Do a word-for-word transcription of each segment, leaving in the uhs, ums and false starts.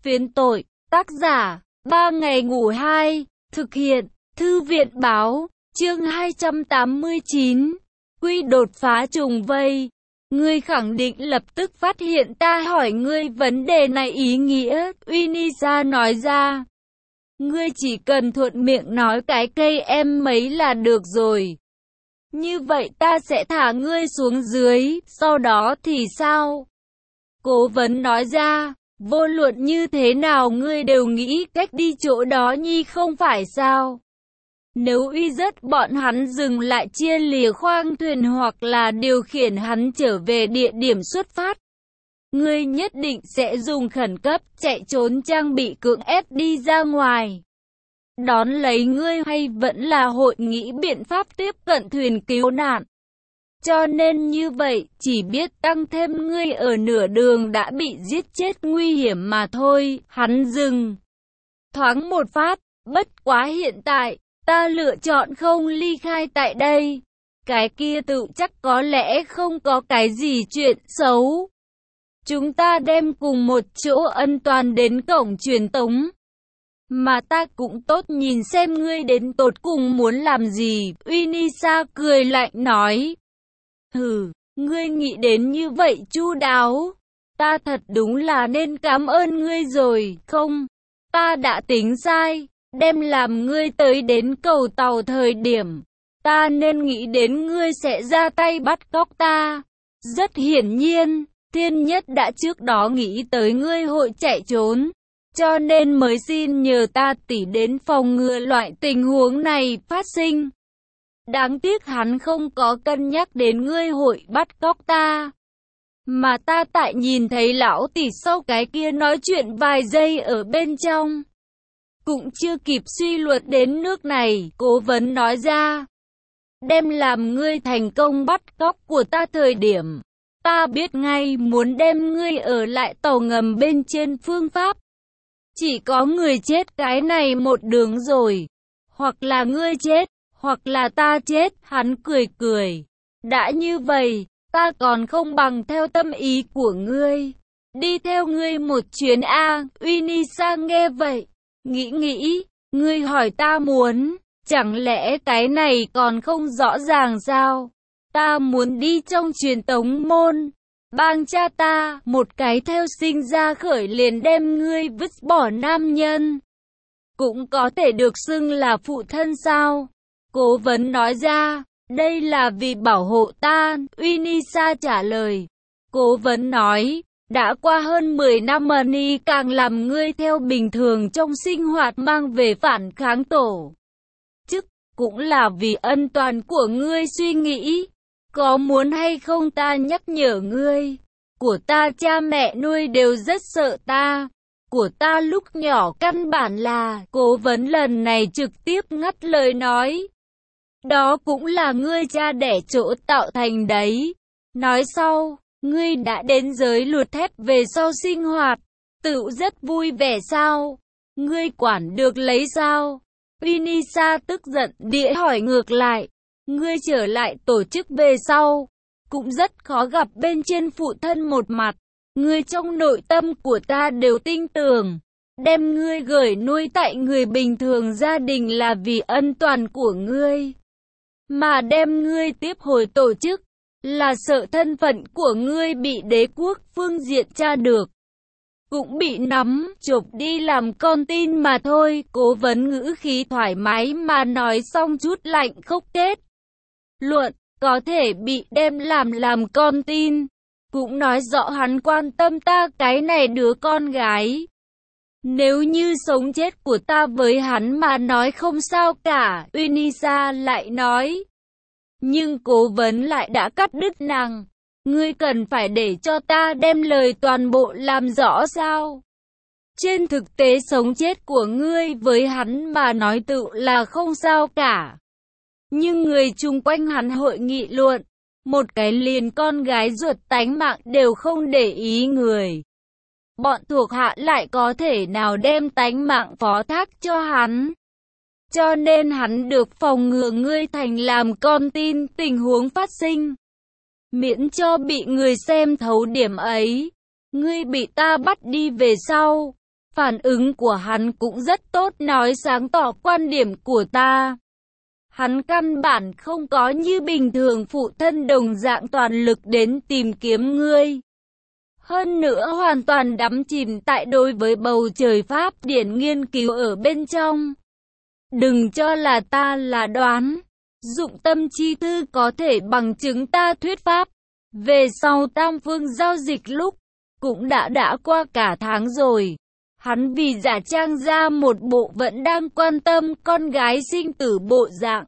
Phiến tội, tác giả, ba ngày ngủ hai, thực hiện, thư viện báo, chương hai trăm tám mươi chín, quy đột phá trùng vây. Ngươi khẳng định lập tức phát hiện ta hỏi ngươi vấn đề này ý nghĩa, Unisa nói ra. Ngươi chỉ cần thuận miệng nói cái cây em mấy là được rồi. Như vậy ta sẽ thả ngươi xuống dưới, sau đó thì sao? Cố vấn nói ra, vô luận như thế nào ngươi đều nghĩ cách đi chỗ đó nhi không phải sao? Nếu uy dất bọn hắn dừng lại chia lìa khoang thuyền hoặc là điều khiển hắn trở về địa điểm xuất phát, ngươi nhất định sẽ dùng khẩn cấp chạy trốn trang bị cưỡng ép đi ra ngoài. Đón lấy ngươi hay vẫn là hội nghĩ biện pháp tiếp cận thuyền cứu nạn. Cho nên như vậy, chỉ biết tăng thêm ngươi ở nửa đường đã bị giết chết nguy hiểm mà thôi. Hắn dừng thoáng một phát, bất quá hiện tại, ta lựa chọn không ly khai tại đây. Cái kia tự chắc có lẽ không có cái gì chuyện xấu. Chúng ta đem cùng một chỗ ân toàn đến cổng truyền tống. Mà ta cũng tốt nhìn xem ngươi đến tột cùng muốn làm gì. Unisa cười lạnh nói. Hừ, ngươi nghĩ đến như vậy chu đáo. Ta thật đúng là nên cảm ơn ngươi rồi. Không, ta đã tính sai. Đem làm ngươi tới đến cầu tàu thời điểm, ta nên nghĩ đến ngươi sẽ ra tay bắt cóc ta. Rất hiển nhiên, Thiên Nhất đã trước đó nghĩ tới ngươi hội chạy trốn, cho nên mới xin nhờ ta tỉ đến phòng ngừa loại tình huống này phát sinh. Đáng tiếc hắn không có cân nhắc đến ngươi hội bắt cóc ta. Mà ta tại nhìn thấy lão tỷ sau cái kia nói chuyện vài giây ở bên trong. Cũng chưa kịp suy luận đến nước này, cố vấn nói ra. Đem làm ngươi thành công bắt cóc của ta thời điểm. Ta biết ngay muốn đem ngươi ở lại tàu ngầm bên trên phương pháp. Chỉ có người chết cái này một đường rồi. Hoặc là ngươi chết, hoặc là ta chết, hắn cười cười. Đã như vậy, ta còn không bằng theo tâm ý của ngươi. Đi theo ngươi một chuyến A, Unisa nghe vậy. Nghĩ nghĩ, ngươi hỏi ta muốn, chẳng lẽ cái này còn không rõ ràng sao? Ta muốn đi trong truyền tống môn, bang cha ta, một cái theo sinh ra khởi liền đem ngươi vứt bỏ nam nhân. Cũng có thể được xưng là phụ thân sao? Cố vấn nói ra, đây là vì bảo hộ ta, Unisa trả lời. Cố vấn nói. Đã qua hơn mười năm Money càng làm ngươi theo bình thường trong sinh hoạt mang về phản kháng tổ chức, cũng là vì ân toàn của ngươi suy nghĩ. Có muốn hay không ta nhắc nhở ngươi, của ta cha mẹ nuôi đều rất sợ ta. Của ta lúc nhỏ căn bản là, cố vấn lần này trực tiếp ngắt lời nói. Đó cũng là ngươi cha đẻ chỗ tạo thành đấy. Nói sau. Ngươi đã đến giới luật thép về sau sinh hoạt, tự rất vui vẻ sao? Ngươi quản được lấy sao? Unisa tức giận địa hỏi ngược lại. Ngươi trở lại tổ chức về sau, cũng rất khó gặp bên trên phụ thân một mặt. Ngươi trong nội tâm của ta đều tin tưởng. Đem ngươi gửi nuôi tại người bình thường gia đình là vì ân toàn của ngươi. Mà đem ngươi tiếp hồi tổ chức. Là sợ thân phận của ngươi bị đế quốc phương diện tra được. Cũng bị nắm, chụp đi làm con tin mà thôi. Cố vấn ngữ khí thoải mái mà nói xong chút lạnh khốc kết. Luận, có thể bị đem làm làm con tin. Cũng nói rõ hắn quan tâm ta cái này đứa con gái. Nếu như sống chết của ta với hắn mà nói không sao cả, Unisa lại nói. Nhưng cố vấn lại đã cắt đứt nàng. Ngươi cần phải để cho ta đem lời toàn bộ làm rõ sao? Trên thực tế sống chết của ngươi với hắn mà nói tự là không sao cả. Nhưng người chung quanh hắn hội nghị luận. Một cái liền con gái ruột tánh mạng đều không để ý người. Bọn thuộc hạ lại có thể nào đem tánh mạng phó thác cho hắn? Cho nên hắn được phòng ngừa ngươi thành làm con tin tình huống phát sinh. Miễn cho bị người xem thấu điểm ấy. Ngươi bị ta bắt đi về sau. Phản ứng của hắn cũng rất tốt, nói sáng tỏ quan điểm của ta. Hắn căn bản không có như bình thường phụ thân đồng dạng toàn lực đến tìm kiếm ngươi. Hơn nữa hoàn toàn đắm chìm tại đối với bầu trời pháp điển nghiên cứu ở bên trong. Đừng cho là ta là đoán. Dụng tâm chi thư có thể bằng chứng ta thuyết pháp. Về sau tam phương giao dịch lúc, cũng đã đã qua cả tháng rồi. Hắn vì giả trang ra một bộ vẫn đang quan tâm con gái sinh tử bộ dạng.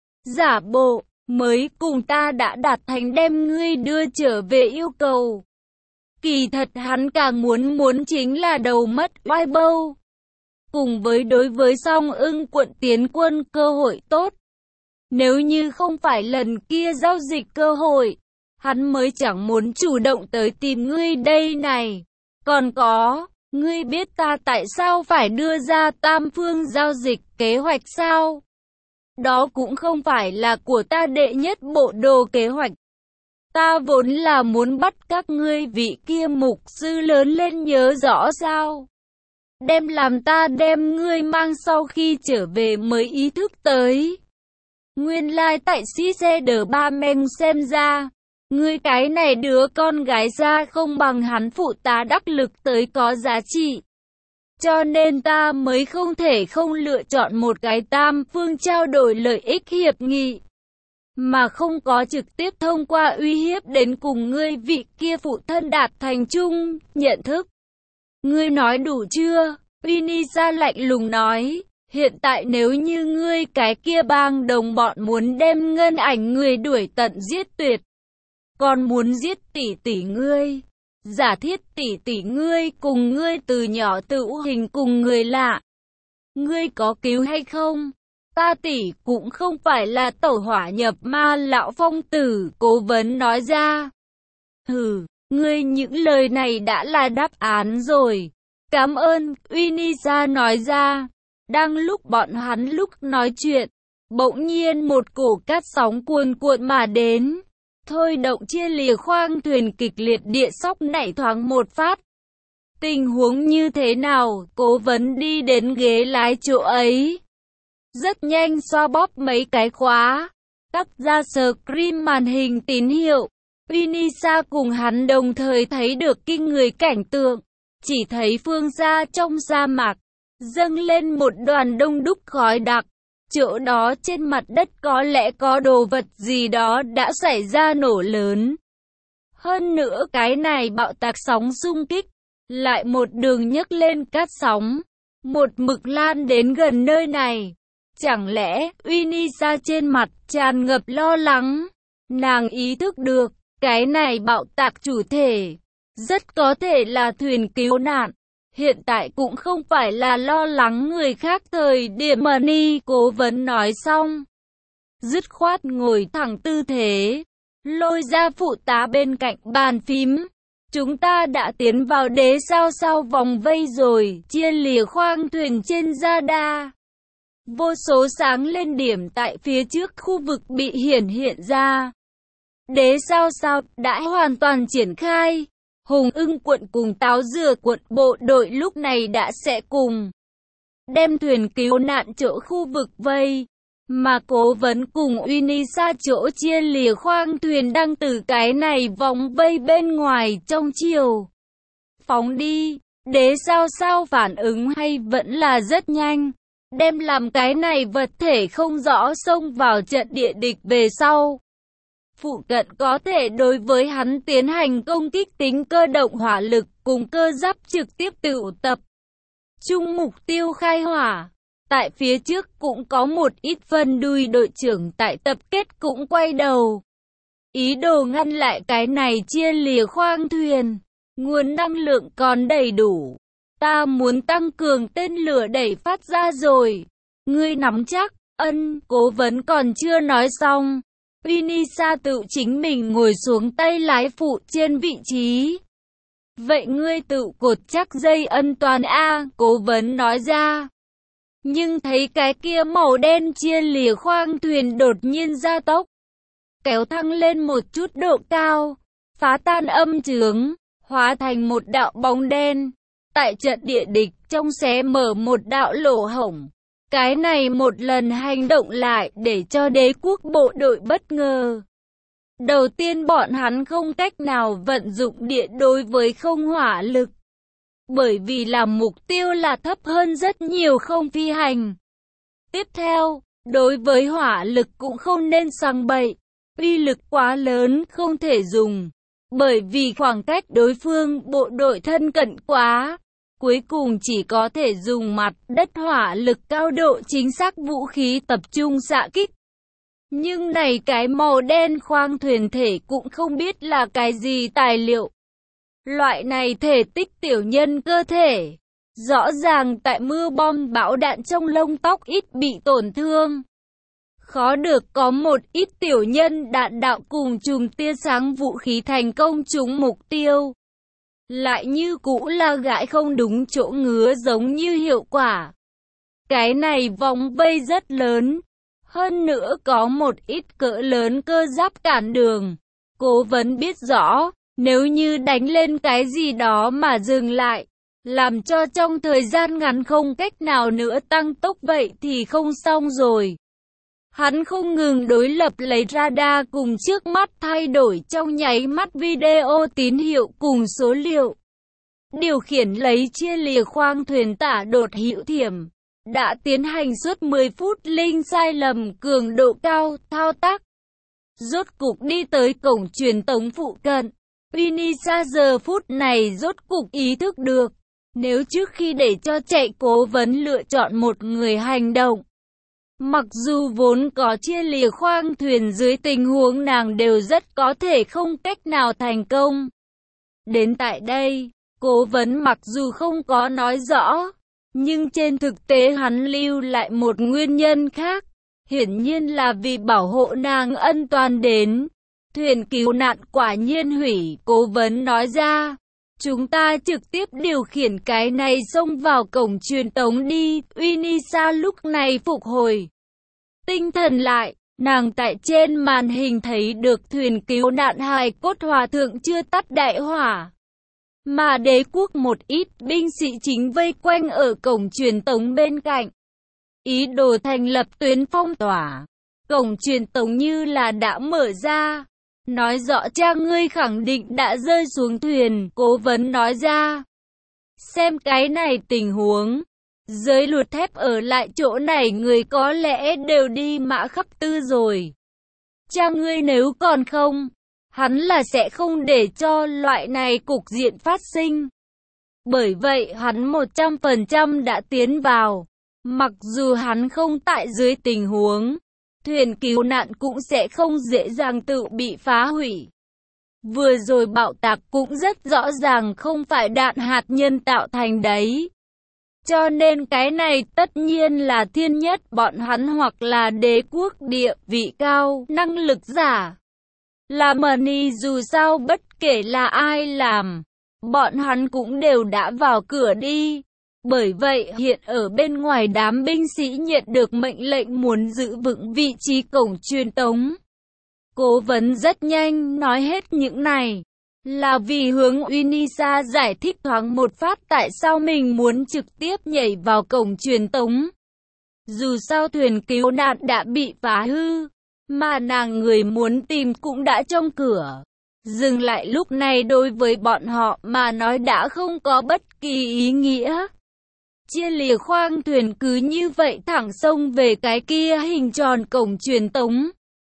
Giả bộ, mới cùng ta đã đạt thành đem ngươi đưa trở về yêu cầu. Kỳ thật hắn càng muốn muốn chính là đầu mất oai bâu. Cùng với đối với Song Ưng quận tiến quân cơ hội tốt. Nếu như không phải lần kia giao dịch cơ hội, hắn mới chẳng muốn chủ động tới tìm ngươi đây này. Còn có, ngươi biết ta tại sao phải đưa ra tam phương giao dịch kế hoạch sao? Đó cũng không phải là của ta đệ nhất bộ đồ kế hoạch. Ta vốn là muốn bắt các ngươi vị kia mục sư lớn lên nhớ rõ sao? Đem làm ta đem ngươi mang sau khi trở về mới ý thức tới. Nguyên lai tại sĩ xe đờ ba men xem ra, ngươi cái này đứa con gái ra không bằng hắn phụ tá đắc lực tới có giá trị. Cho nên ta mới không thể không lựa chọn một cái tam phương trao đổi lợi ích hiệp nghị. Mà không có trực tiếp thông qua uy hiếp đến cùng ngươi vị kia phụ thân đạt thành chung, nhận thức. Ngươi nói đủ chưa? Unisa lạnh lùng nói. Hiện tại nếu như ngươi cái kia bang đồng bọn muốn đem ngân ảnh người đuổi tận giết tuyệt. Còn muốn giết tỷ tỷ ngươi. Giả thiết tỷ tỷ ngươi cùng ngươi từ nhỏ tự hình cùng người lạ. Ngươi có cứu hay không? Ta tỷ cũng không phải là tẩu hỏa nhập ma lão phong tử, cố vấn nói ra. Hừ, ngươi những lời này đã là đáp án rồi. Cảm ơn, Unisa nói ra. Đang lúc bọn hắn lúc nói chuyện, bỗng nhiên một cổ cát sóng cuồn cuộn mà đến. Thôi động chia lìa khoang thuyền kịch liệt địa sóc nảy thoáng một phát. Tình huống như thế nào? Cố vấn đi đến ghế lái chỗ ấy. Rất nhanh xoa bóp mấy cái khóa. Tắt ra screen màn hình tín hiệu. Unisa cùng hắn đồng thời thấy được kinh người cảnh tượng. Chỉ thấy phương xa trong sa mạc, dâng lên một đoàn đông đúc khói đặc. Chỗ đó trên mặt đất có lẽ có đồ vật gì đó đã xảy ra nổ lớn. Hơn nữa cái này bạo tạc sóng xung kích, lại một đường nhấc lên cát sóng, một mực lan đến gần nơi này. Chẳng lẽ Unisa trên mặt tràn ngập lo lắng? Nàng ý thức được, cái này bạo tạc chủ thể, rất có thể là thuyền cứu nạn. Hiện tại cũng không phải là lo lắng người khác thời điểm mà Ni cố vấn nói xong. Dứt khoát ngồi thẳng tư thế, lôi ra phụ tá bên cạnh bàn phím. Chúng ta đã tiến vào đế sao sao vòng vây rồi, chia lìa khoang thuyền trên radar. Vô số sáng lên điểm tại phía trước khu vực bị hiển hiện ra. Đế sao sao đã hoàn toàn triển khai. Hùng Ưng quận cùng Táo Dừa quận bộ đội lúc này đã sẽ cùng đem thuyền cứu nạn chỗ khu vực vây, mà cố vấn cùng Unisa chỗ chia lìa khoang thuyền đang từ cái này vòng vây bên ngoài trong chiều. Phóng đi, đế sao sao phản ứng hay vẫn là rất nhanh, đem làm cái này vật thể không rõ xông vào trận địa địch về sau. Phụ cận có thể đối với hắn tiến hành công kích tính cơ động hỏa lực cùng cơ giáp trực tiếp tụ tập. Chung mục tiêu khai hỏa. Tại phía trước cũng có một ít phân đuôi đội trưởng tại tập kết cũng quay đầu. Ý đồ ngăn lại cái này chia lìa khoang thuyền. Nguồn năng lượng còn đầy đủ. Ta muốn tăng cường tên lửa đẩy phát ra rồi. Ngươi nắm chắc, ân, cố vấn còn chưa nói xong. Unisa tự chính mình ngồi xuống tay lái phụ trên vị trí. Vậy ngươi tự cột chắc dây an toàn a, cố vấn nói ra. Nhưng thấy cái kia màu đen chia lìa khoang thuyền đột nhiên gia tốc, kéo thăng lên một chút độ cao, phá tan âm chướng, hóa thành một đạo bóng đen. tại trận địa địch trong xé mở một đạo lỗ hổng. Cái này một lần hành động lại để cho đế quốc bộ đội bất ngờ. Đầu tiên bọn hắn không cách nào vận dụng điện đối với không hỏa lực. Bởi vì là mục tiêu là thấp hơn rất nhiều không phi hành. Tiếp theo, đối với hỏa lực cũng không nên sang bậy. Uy lực quá lớn không thể dùng. Bởi vì khoảng cách đối phương bộ đội thân cận quá. Cuối cùng chỉ có thể dùng mặt đất hỏa lực cao độ chính xác vũ khí tập trung xạ kích. Nhưng này cái màu đen khoang thuyền thể cũng không biết là cái gì tài liệu. Loại này thể tích tiểu nhân cơ thể. Rõ ràng tại mưa bom bão đạn trong lông tóc ít bị tổn thương. Khó được có một ít tiểu nhân đạn đạo cùng chùm tia sáng vũ khí thành công trúng mục tiêu. Lại như cũ là gãi không đúng chỗ ngứa giống như hiệu quả. Cái này vòng vây rất lớn. Hơn nữa có một ít cỡ lớn cơ giáp cản đường. Cố vấn biết rõ, nếu như đánh lên cái gì đó mà dừng lại, làm cho trong thời gian ngắn không cách nào nữa tăng tốc vậy thì không xong rồi. Hắn không ngừng đối lập lấy radar cùng trước mắt thay đổi trong nháy mắt video tín hiệu cùng số liệu. Điều khiển lấy chia lìa khoang thuyền tả đột hữu thiểm. Đã tiến hành suốt mười phút linh sai lầm cường độ cao thao tác. Rốt cục đi tới cổng truyền tống phụ cận. Unisa giờ phút này rốt cục ý thức được. Nếu trước khi để cho chạy cố vấn lựa chọn một người hành động. Mặc dù vốn có chia lìa khoang thuyền dưới tình huống nàng đều rất có thể không cách nào thành công. Đến tại đây, cố vấn mặc dù không có nói rõ. Nhưng trên thực tế hắn lưu lại một nguyên nhân khác. Hiển nhiên là vì bảo hộ nàng ân toàn đến. Thuyền cứu nạn quả nhiên hủy, cố vấn nói ra. Chúng ta trực tiếp điều khiển cái này xông vào cổng truyền tống đi. Unisa lúc này phục hồi tinh thần lại. Nàng tại trên màn hình thấy được thuyền cứu nạn hài cốt hòa thượng chưa tắt đại hỏa. Mà đế quốc một ít binh sĩ chính vây quanh ở cổng truyền tống bên cạnh. Ý đồ thành lập tuyến phong tỏa. Cổng truyền tống như là đã mở ra. Nói rõ cha ngươi khẳng định đã rơi xuống thuyền, cố vấn nói ra. Xem cái này tình huống. Giới luật thép ở lại chỗ này người có lẽ đều đi mã khắp tư rồi. Cha ngươi nếu còn không, hắn là sẽ không để cho loại này cục diện phát sinh. Bởi vậy hắn một trăm phần trăm đã tiến vào. Mặc dù hắn không tại dưới tình huống, thuyền cứu nạn cũng sẽ không dễ dàng tự bị phá hủy. Vừa rồi bạo tạc cũng rất rõ ràng không phải đạn hạt nhân tạo thành đấy. Cho nên cái này tất nhiên là thiên nhất bọn hắn hoặc là đế quốc địa vị cao, năng lực giả. Là money dù sao bất kể là ai làm, bọn hắn cũng đều đã vào cửa đi. Bởi vậy hiện ở bên ngoài đám binh sĩ nhận được mệnh lệnh muốn giữ vững vị trí cổng truyền tống. Cố vấn rất nhanh nói hết những này. Là vì hướng Unisa giải thích thoáng một phát tại sao mình muốn trực tiếp nhảy vào cổng truyền tống. Dù sao thuyền cứu nạn đã bị phá hư, mà nàng người muốn tìm cũng đã trong cửa. Dừng lại lúc này đối với bọn họ mà nói đã không có bất kỳ ý nghĩa. Chia lìa khoang thuyền cứ như vậy thẳng xông về cái kia hình tròn cổng truyền tống.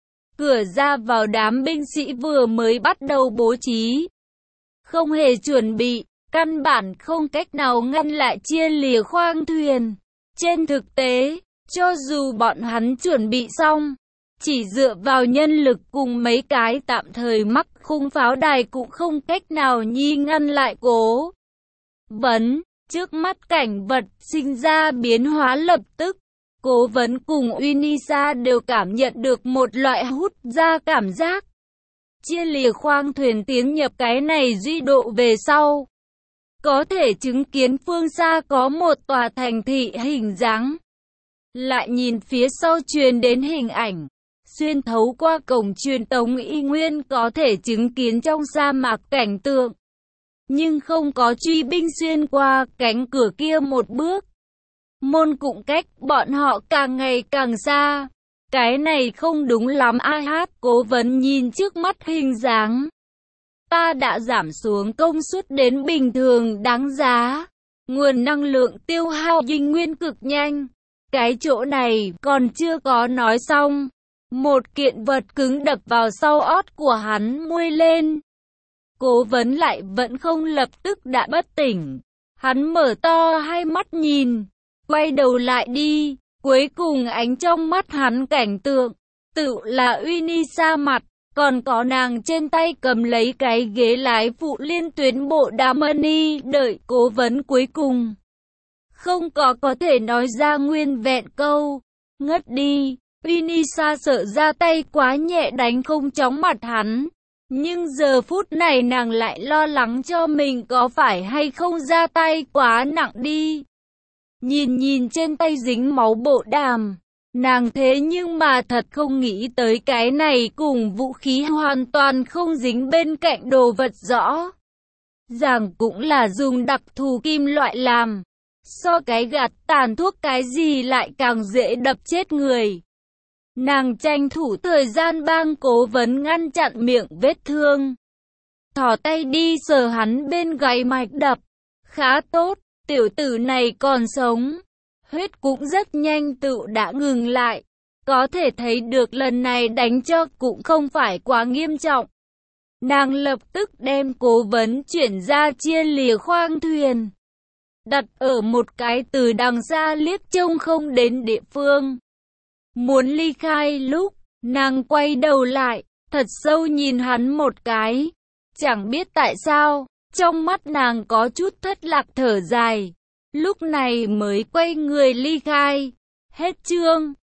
Cửa ra vào đám binh sĩ vừa mới bắt đầu bố trí. Không hề chuẩn bị, căn bản không cách nào ngăn lại chia lìa khoang thuyền. Trên thực tế, cho dù bọn hắn chuẩn bị xong, chỉ dựa vào nhân lực cùng mấy cái tạm thời mắc khung pháo đài cũng không cách nào nhi ngăn lại cố vấn. Trước mắt cảnh vật sinh ra biến hóa lập tức. Cố vấn cùng Unisa đều cảm nhận được một loại hút ra cảm giác. Chia lìa khoang thuyền tiến nhập cái này duy độ về sau. Có thể chứng kiến phương xa có một tòa thành thị hình dáng. Lại nhìn phía sau truyền đến hình ảnh. Xuyên thấu qua cổng truyền tống y nguyên có thể chứng kiến trong sa mạc cảnh tượng. nhưng không có truy binh xuyên qua cánh cửa kia một bước. Môn cũng cách bọn họ càng ngày càng xa. Cái này không đúng lắm a hát. Cố vấn nhìn trước mắt hình dáng. Ta đã giảm xuống công suất đến bình thường đáng giá. Nguồn năng lượng tiêu hao dinh nguyên cực nhanh. Cái chỗ này còn chưa có nói xong. Một kiện vật cứng đập vào sau ót của hắn muôi lên. Cố vấn lại vẫn không lập tức đã bất tỉnh. Hắn mở to hai mắt nhìn. Quay đầu lại đi. Cuối cùng ánh trong mắt hắn cảnh tượng. Tự là Unisa mặt. Còn có nàng trên tay cầm lấy cái ghế lái phụ liên tuyến bộ đàm money đợi cố vấn cuối cùng. Không có có thể nói ra nguyên vẹn câu. Ngất đi. Unisa sợ ra tay quá nhẹ đánh không chóng mặt hắn. Nhưng giờ phút này nàng lại lo lắng cho mình có phải hay không ra tay quá nặng đi. Nhìn nhìn trên tay dính máu bộ đàm. Nàng thế nhưng mà thật không nghĩ tới cái này cùng vũ khí hoàn toàn không dính bên cạnh đồ vật rõ. Ràng cũng là dùng đặc thù kim loại làm. So cái gạt tàn thuốc cái gì lại càng dễ đập chết người. Nàng tranh thủ thời gian bang cố vấn ngăn chặn miệng vết thương. Thò tay đi sờ hắn bên gáy mạch đập. Khá tốt, tiểu tử này còn sống. Huyết cũng rất nhanh tự đã ngừng lại. Có thể thấy được lần này đánh cho cũng không phải quá nghiêm trọng. Nàng lập tức đem cố vấn chuyển ra chia lìa khoang thuyền. Đặt ở một cái từ đằng xa liếc trông không đến địa phương. Muốn ly khai lúc, nàng quay đầu lại, thật sâu nhìn hắn một cái. Chẳng biết tại sao, trong mắt nàng có chút thất lạc thở dài. Lúc này mới quay người ly khai. Hết chương.